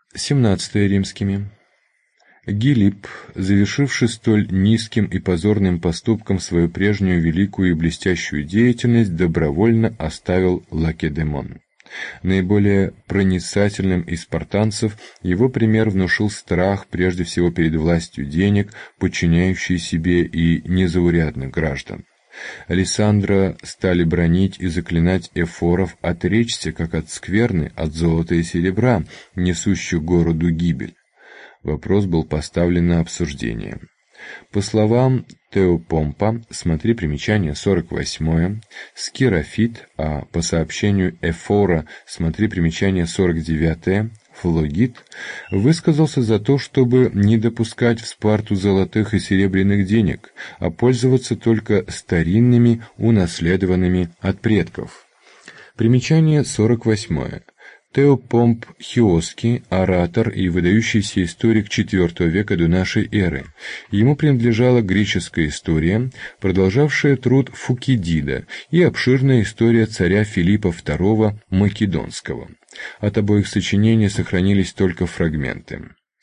17 римскими. Гилипп, завершивший столь низким и позорным поступком свою прежнюю великую и блестящую деятельность, добровольно оставил Лакедемон. Наиболее проницательным из спартанцев его пример внушил страх прежде всего перед властью денег, подчиняющей себе и незаурядных граждан. Александра стали бранить и заклинать эфоров отречься, как от скверны, от золота и серебра, несущих городу гибель. Вопрос был поставлен на обсуждение. По словам Теопомпа, смотри примечание 48, Скирофит, а по сообщению Эфора, смотри примечание 49, Флогит, высказался за то, чтобы не допускать в Спарту золотых и серебряных денег, а пользоваться только старинными, унаследованными от предков. Примечание 48. Теопомп Хиоский, оратор и выдающийся историк IV века до нашей эры. Ему принадлежала греческая история, продолжавшая труд Фукидида, и обширная история царя Филиппа II Македонского. От обоих сочинений сохранились только фрагменты.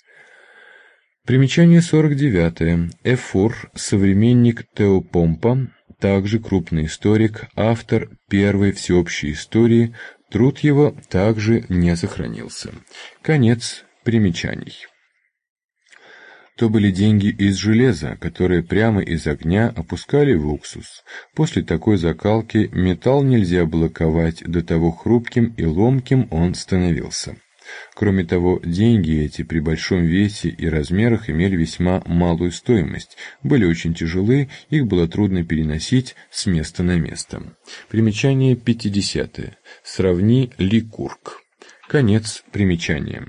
Примечание 49. Эфор, современник Теопомпа, также крупный историк, автор первой всеобщей истории. Труд его также не сохранился. Конец примечаний. То были деньги из железа, которые прямо из огня опускали в уксус. После такой закалки металл нельзя было ковать, до того хрупким и ломким он становился. Кроме того, деньги эти при большом весе и размерах имели весьма малую стоимость, были очень тяжелы, их было трудно переносить с места на место. Примечание 50. Сравни Ликург. Конец примечания.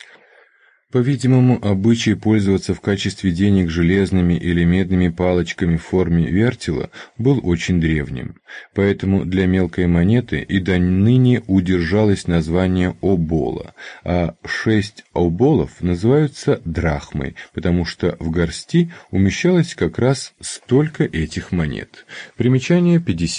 По-видимому, обычай пользоваться в качестве денег железными или медными палочками в форме вертела был очень древним, поэтому для мелкой монеты и до ныне удержалось название обола, а 6 оболов называются драхмой, потому что в горсти умещалось как раз столько этих монет. Примечание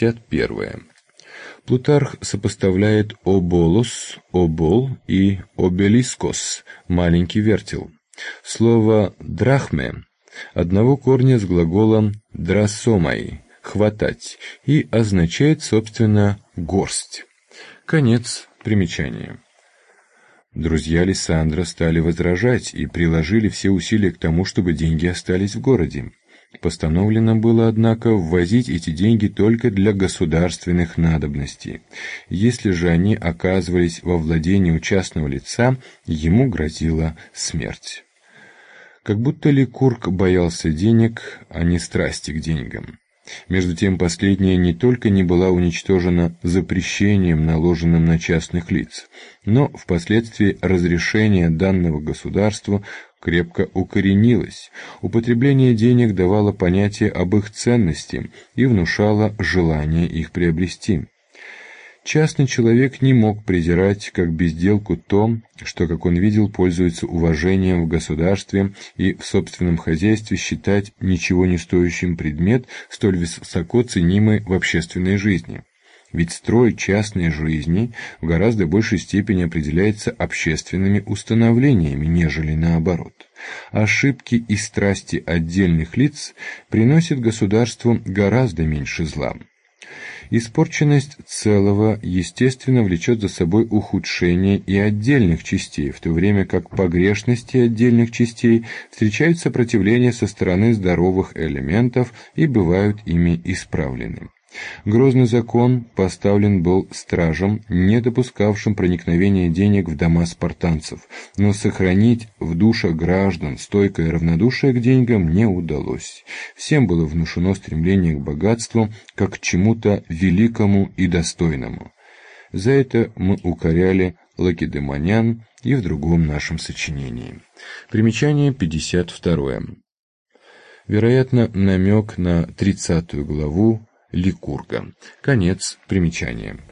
51. Плутарх сопоставляет оболос, обол и обелискос, маленький вертел. Слово «драхме» одного корня с глаголом «драсомай» — «хватать» и означает, собственно, «горсть». Конец примечания. Друзья Александра стали возражать и приложили все усилия к тому, чтобы деньги остались в городе. Постановлено было, однако, ввозить эти деньги только для государственных надобностей. Если же они оказывались во владении у частного лица, ему грозила смерть. Как будто Ликург боялся денег, а не страсти к деньгам. Между тем, последняя не только не была уничтожена запрещением, наложенным на частных лиц, но впоследствии разрешение данного государству крепко укоренилось. Употребление денег давало понятие об их ценности и внушало желание их приобрести. Частный человек не мог презирать как безделку то, что, как он видел, пользуется уважением в государстве, и в собственном хозяйстве считать ничего не стоящим предмет, столь высоко ценимый в общественной жизни. Ведь строй частной жизни в гораздо большей степени определяется общественными установлениями, нежели наоборот. Ошибки и страсти отдельных лиц приносят государству гораздо меньше зла. Испорченность целого, естественно, влечет за собой ухудшение и отдельных частей, в то время как погрешности отдельных частей встречают сопротивление со стороны здоровых элементов и бывают ими исправлены. Грозный закон поставлен был стражем, не допускавшим проникновения денег в дома спартанцев, но сохранить в душах граждан стойкое равнодушие к деньгам не удалось. Всем было внушено стремление к богатству, как к чему-то великому и достойному. За это мы укоряли лакедемонян и в другом нашем сочинении. Примечание 52. Вероятно, намек на 30 главу Ликурга. Конец примечания.